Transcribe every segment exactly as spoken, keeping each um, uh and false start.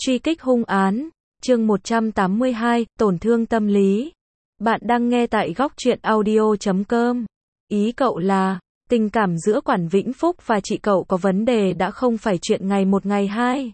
Truy kích hung án, chương một trăm tám mươi hai, tổn thương tâm lý. Bạn đang nghe tại góc truyện audio chấm com. Ý cậu là, tình cảm giữa Quản Vĩnh Phúc và chị cậu có vấn đề đã không phải chuyện ngày một ngày hai.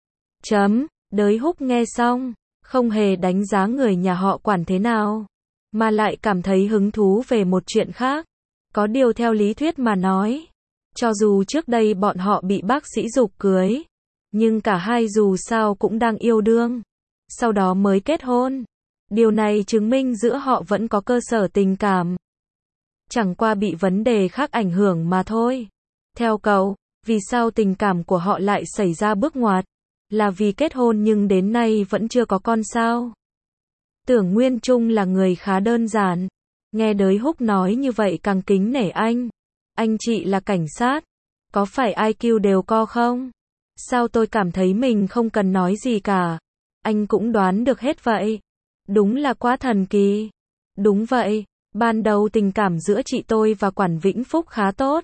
Chấm, Đới Húc nghe xong, không hề đánh giá người nhà họ Quản thế nào, mà lại cảm thấy hứng thú về một chuyện khác. Có điều theo lý thuyết mà nói, cho dù trước đây bọn họ bị bác sĩ giục cưới, nhưng cả hai dù sao cũng đang yêu đương, sau đó mới kết hôn. Điều này chứng minh giữa họ vẫn có cơ sở tình cảm. Chẳng qua bị vấn đề khác ảnh hưởng mà thôi. Theo cậu, vì sao tình cảm của họ lại xảy ra bước ngoặt? Là vì kết hôn nhưng đến nay vẫn chưa có con sao? Tưởng Nguyên Trung là người khá đơn giản. Nghe Đới Húc nói như vậy càng kính nể anh. Anh chị là cảnh sát. Có phải i kiu đều co không? Sao tôi cảm thấy mình không cần nói gì cả? Anh cũng đoán được hết vậy. Đúng là quá thần kỳ. Đúng vậy, ban đầu tình cảm giữa chị tôi và Quản Vĩnh Phúc khá tốt.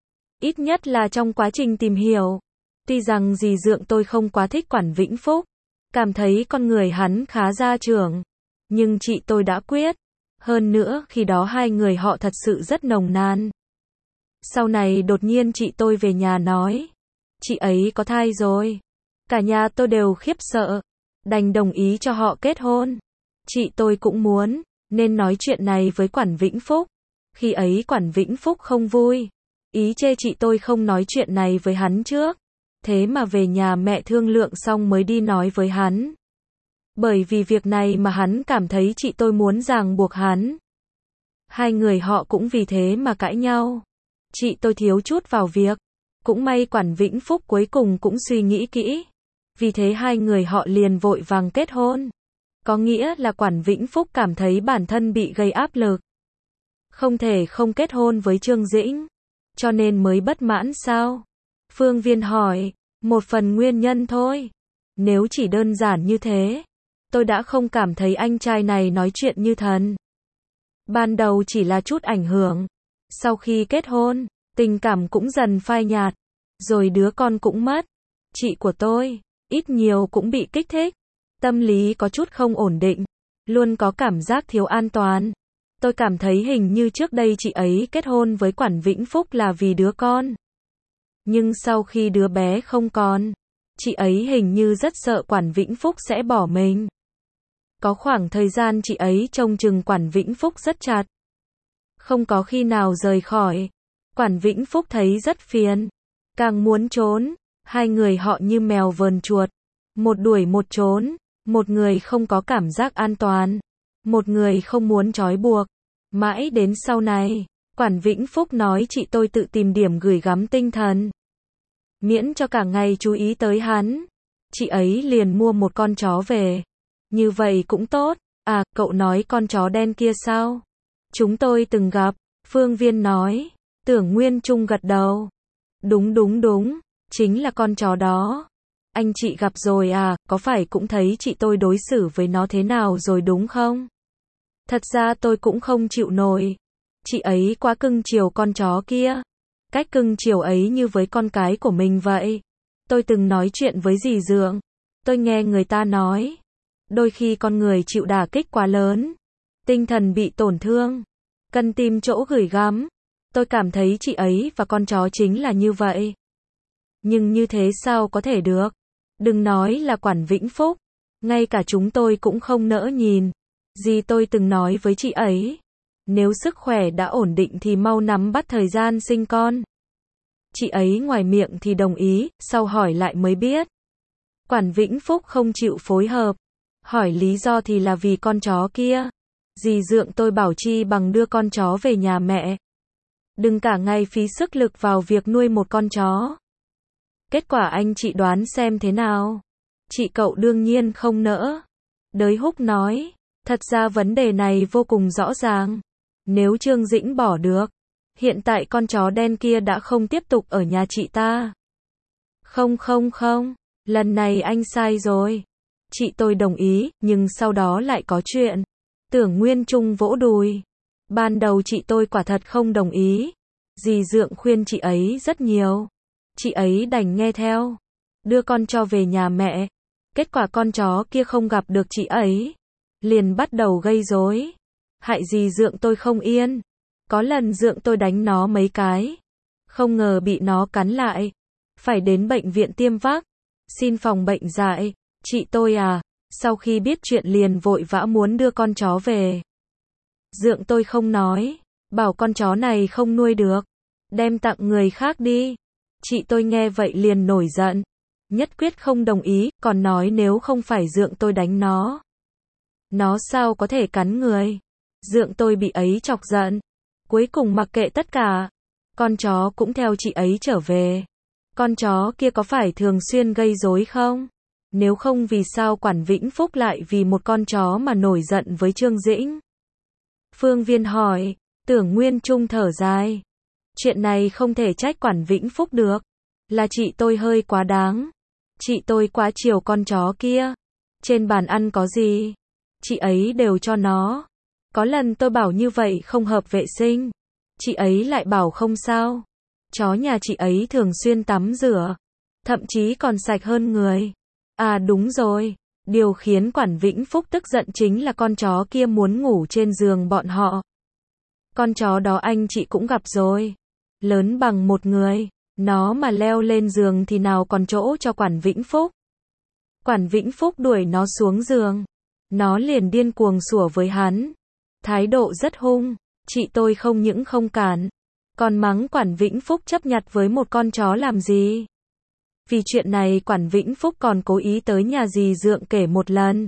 Ít nhất là trong quá trình tìm hiểu. Tuy rằng dì dượng tôi không quá thích Quản Vĩnh Phúc, cảm thấy con người hắn khá gia trưởng, nhưng chị tôi đã quyết. Hơn nữa khi đó hai người họ thật sự rất nồng nàn. Sau này đột nhiên chị tôi về nhà nói, chị ấy có thai rồi. Cả nhà tôi đều khiếp sợ, đành đồng ý cho họ kết hôn. Chị tôi cũng muốn, nên nói chuyện này với Quản Vĩnh Phúc. Khi ấy Quản Vĩnh Phúc không vui, ý chê chị tôi không nói chuyện này với hắn trước. Thế mà về nhà mẹ thương lượng xong mới đi nói với hắn. Bởi vì việc này mà hắn cảm thấy chị tôi muốn ràng buộc hắn. Hai người họ cũng vì thế mà cãi nhau. Chị tôi thiếu chút vào việc. Cũng may Quản Vĩnh Phúc cuối cùng cũng suy nghĩ kỹ. Vì thế hai người họ liền vội vàng kết hôn. Có nghĩa là Quản Vĩnh Phúc cảm thấy bản thân bị gây áp lực. Không thể không kết hôn với Trương Dĩnh. Cho nên mới bất mãn sao? Phương Viên hỏi, một phần nguyên nhân thôi. Nếu chỉ đơn giản như thế, tôi đã không cảm thấy anh trai này nói chuyện như thần. Ban đầu chỉ là chút ảnh hưởng. Sau khi kết hôn, tình cảm cũng dần phai nhạt. Rồi đứa con cũng mất. Chị của tôi, ít nhiều cũng bị kích thích. Tâm lý có chút không ổn định. Luôn có cảm giác thiếu an toàn. Tôi cảm thấy hình như trước đây chị ấy kết hôn với Quản Vĩnh Phúc là vì đứa con. Nhưng sau khi đứa bé không còn, chị ấy hình như rất sợ Quản Vĩnh Phúc sẽ bỏ mình. Có khoảng thời gian chị ấy trông chừng Quản Vĩnh Phúc rất chặt. Không có khi nào rời khỏi. Quản Vĩnh Phúc thấy rất phiền. Càng muốn trốn. Hai người họ như mèo vờn chuột. Một đuổi một trốn. Một người không có cảm giác an toàn. Một người không muốn trói buộc. Mãi đến sau này, Quản Vĩnh Phúc nói chị tôi tự tìm điểm gửi gắm tinh thần. Miễn cho cả ngày chú ý tới hắn. Chị ấy liền mua một con chó về. Như vậy cũng tốt. À, cậu nói con chó đen kia sao? Chúng tôi từng gặp. Phương Viên nói. Tưởng Nguyên Trung gật đầu. Đúng đúng đúng. Chính là con chó đó. Anh chị gặp rồi à, có phải cũng thấy chị tôi đối xử với nó thế nào rồi đúng không? Thật ra tôi cũng không chịu nổi. Chị ấy quá cưng chiều con chó kia. Cách cưng chiều ấy như với con cái của mình vậy. Tôi từng nói chuyện với dì dượng. Tôi nghe người ta nói. Đôi khi con người chịu đả kích quá lớn. Tinh thần bị tổn thương. Cần tìm chỗ gửi gắm. Tôi cảm thấy chị ấy và con chó chính là như vậy. Nhưng như thế sao có thể được? Đừng nói là Quản Vĩnh Phúc. Ngay cả chúng tôi cũng không nỡ nhìn. Dì tôi từng nói với chị ấy. Nếu sức khỏe đã ổn định thì mau nắm bắt thời gian sinh con. Chị ấy ngoài miệng thì đồng ý, sau hỏi lại mới biết. Quản Vĩnh Phúc không chịu phối hợp. Hỏi lý do thì là vì con chó kia. Dì dượng tôi bảo chi bằng đưa con chó về nhà mẹ. Đừng cả ngày phí sức lực vào việc nuôi một con chó. Kết quả anh chị đoán xem thế nào? Chị cậu đương nhiên không nỡ. Đới Húc nói. Thật ra vấn đề này vô cùng rõ ràng. Nếu Trương Dĩnh bỏ được, hiện tại con chó đen kia đã không tiếp tục ở nhà chị ta. Không không không, lần này anh sai rồi. Chị tôi đồng ý, nhưng sau đó lại có chuyện. Tưởng Nguyên Trung vỗ đùi. Ban đầu chị tôi quả thật không đồng ý. Dì dượng khuyên chị ấy rất nhiều. Chị ấy đành nghe theo. Đưa con cho về nhà mẹ. Kết quả con chó kia không gặp được chị ấy, liền bắt đầu gây rối. Hại gì Dượng tôi không yên. Có lần Dượng tôi đánh nó mấy cái, không ngờ bị nó cắn lại, phải đến bệnh viện tiêm vác, xin phòng bệnh dại. Chị tôi à, sau khi biết chuyện liền vội vã muốn đưa con chó về. Dượng tôi không nói, bảo con chó này không nuôi được, đem tặng người khác đi. Chị tôi nghe vậy liền nổi giận, nhất quyết không đồng ý, còn nói nếu không phải Dượng tôi đánh nó, nó sao có thể cắn người. Dượng tôi bị ấy chọc giận, cuối cùng mặc kệ tất cả, con chó cũng theo chị ấy trở về. Con chó kia có phải thường xuyên gây rối không? Nếu không vì sao Quản Vĩnh Phúc lại vì một con chó mà nổi giận với Trương Dĩnh? Phương Viên hỏi. Tưởng Nguyên Trung thở dài. Chuyện này không thể trách Quản Vĩnh Phúc được, là chị tôi hơi quá đáng. Chị tôi quá chiều con chó kia. Trên bàn ăn có gì, chị ấy đều cho nó. Có lần tôi bảo như vậy không hợp vệ sinh, chị ấy lại bảo không sao. Chó nhà chị ấy thường xuyên tắm rửa, thậm chí còn sạch hơn người. À đúng rồi, điều khiến Quản Vĩnh Phúc tức giận chính là con chó kia muốn ngủ trên giường bọn họ. Con chó đó anh chị cũng gặp rồi, lớn bằng một người, nó mà leo lên giường thì nào còn chỗ cho Quản Vĩnh Phúc. Quản Vĩnh Phúc đuổi nó xuống giường, nó liền điên cuồng sủa với hắn, thái độ rất hung. Chị tôi không những không cản, còn mắng Quản Vĩnh Phúc chấp nhặt với một con chó làm gì. Vì chuyện này Quản Vĩnh Phúc còn cố ý tới nhà dì Dượng kể một lần.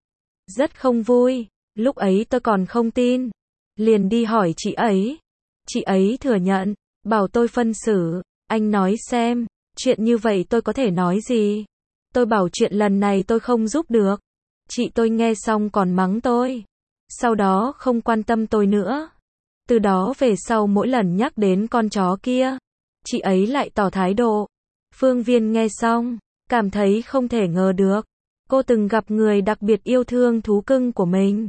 Rất không vui, lúc ấy tôi còn không tin, liền đi hỏi chị ấy. Chị ấy thừa nhận, bảo tôi phân xử. Anh nói xem, chuyện như vậy tôi có thể nói gì? Tôi bảo chuyện lần này tôi không giúp được. Chị tôi nghe xong còn mắng tôi, sau đó không quan tâm tôi nữa. Từ đó về sau mỗi lần nhắc đến con chó kia, chị ấy lại tỏ thái độ. Phương Viên nghe xong, cảm thấy không thể ngờ được. Cô từng gặp người đặc biệt yêu thương thú cưng của mình.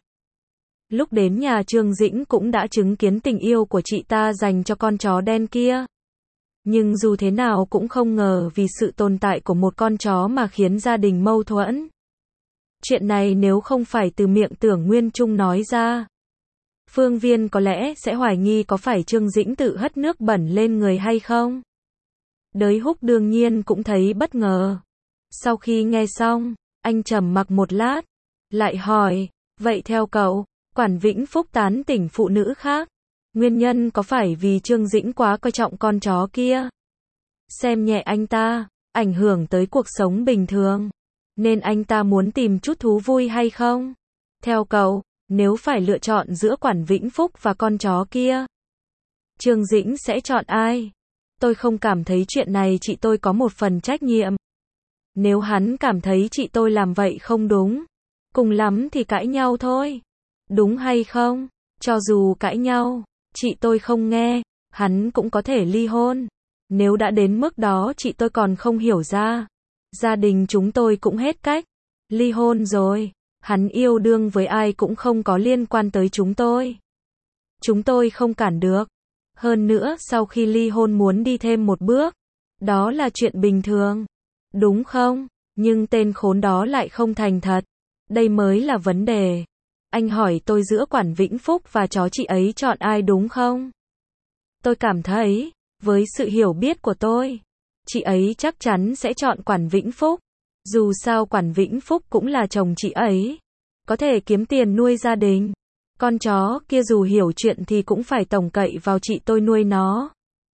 Lúc đến nhà Trương Dĩnh cũng đã chứng kiến tình yêu của chị ta dành cho con chó đen kia. Nhưng dù thế nào cũng không ngờ vì sự tồn tại của một con chó mà khiến gia đình mâu thuẫn. Chuyện này nếu không phải từ miệng Tưởng Nguyên Trung nói ra, Phương Viên có lẽ sẽ hoài nghi có phải Trương Dĩnh tự hất nước bẩn lên người hay không. Đới Húc đương nhiên cũng thấy bất ngờ. Sau khi nghe xong, anh trầm mặc một lát, lại hỏi, vậy theo cậu, Quản Vĩnh Phúc tán tỉnh phụ nữ khác, nguyên nhân có phải vì Trương Dĩnh quá coi trọng con chó kia, xem nhẹ anh ta, ảnh hưởng tới cuộc sống bình thường, nên anh ta muốn tìm chút thú vui hay không? Theo cậu, nếu phải lựa chọn giữa Quản Vĩnh Phúc và con chó kia, Trương Dĩnh sẽ chọn ai? Tôi không cảm thấy chuyện này chị tôi có một phần trách nhiệm. Nếu hắn cảm thấy chị tôi làm vậy không đúng, cùng lắm thì cãi nhau thôi. Đúng hay không? Cho dù cãi nhau, chị tôi không nghe, hắn cũng có thể ly hôn. Nếu đã đến mức đó chị tôi còn không hiểu ra. Gia đình chúng tôi cũng hết cách. Ly hôn rồi, hắn yêu đương với ai cũng không có liên quan tới chúng tôi. Chúng tôi không cản được. Hơn nữa sau khi ly hôn muốn đi thêm một bước, đó là chuyện bình thường. Đúng không? Nhưng tên khốn đó lại không thành thật. Đây mới là vấn đề. Anh hỏi tôi giữa Quản Vĩnh Phúc và chó chị ấy chọn ai đúng không? Tôi cảm thấy, với sự hiểu biết của tôi, chị ấy chắc chắn sẽ chọn Quản Vĩnh Phúc. Dù sao Quản Vĩnh Phúc cũng là chồng chị ấy, có thể kiếm tiền nuôi gia đình. Con chó kia dù hiểu chuyện thì cũng phải tổng cậy vào chị tôi nuôi nó.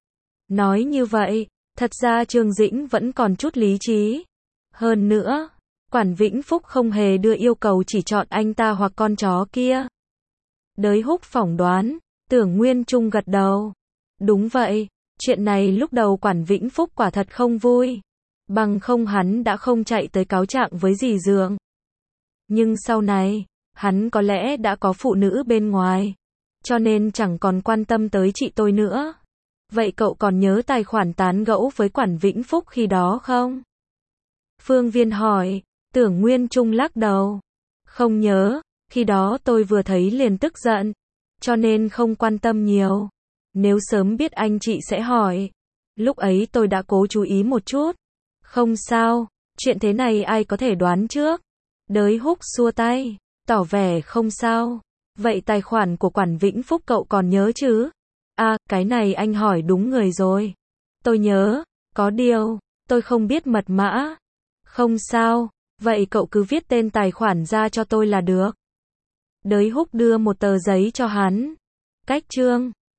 Nói như vậy, thật ra Trương Dĩnh vẫn còn chút lý trí. Hơn nữa, Quản Vĩnh Phúc không hề đưa yêu cầu chỉ chọn anh ta hoặc con chó kia. Đới Húc phỏng đoán, Tưởng Nguyên Trung gật đầu. Đúng vậy, chuyện này lúc đầu Quản Vĩnh Phúc quả thật không vui. Bằng không hắn đã không chạy tới cáo trạng với dì Dượng. Nhưng sau này, hắn có lẽ đã có phụ nữ bên ngoài, cho nên chẳng còn quan tâm tới chị tôi nữa. Vậy cậu còn nhớ tài khoản tán gẫu với Quản Vĩnh Phúc khi đó không? Phương Viên hỏi. Tưởng Nguyên Trung lắc đầu. Không nhớ, khi đó tôi vừa thấy liền tức giận, cho nên không quan tâm nhiều. Nếu sớm biết anh chị sẽ hỏi, lúc ấy tôi đã cố chú ý một chút. Không sao, Chuyện thế này ai có thể đoán trước? Đới Húc xua tay, tỏ vẻ không sao. Vậy tài khoản của Quản Vĩnh Phúc cậu còn nhớ chứ? À, cái này anh hỏi đúng người rồi. Tôi nhớ, có điều, tôi không biết mật mã. Không sao, vậy cậu cứ viết tên tài khoản ra cho tôi là được. Đới Húc đưa một tờ giấy cho hắn. Cách chương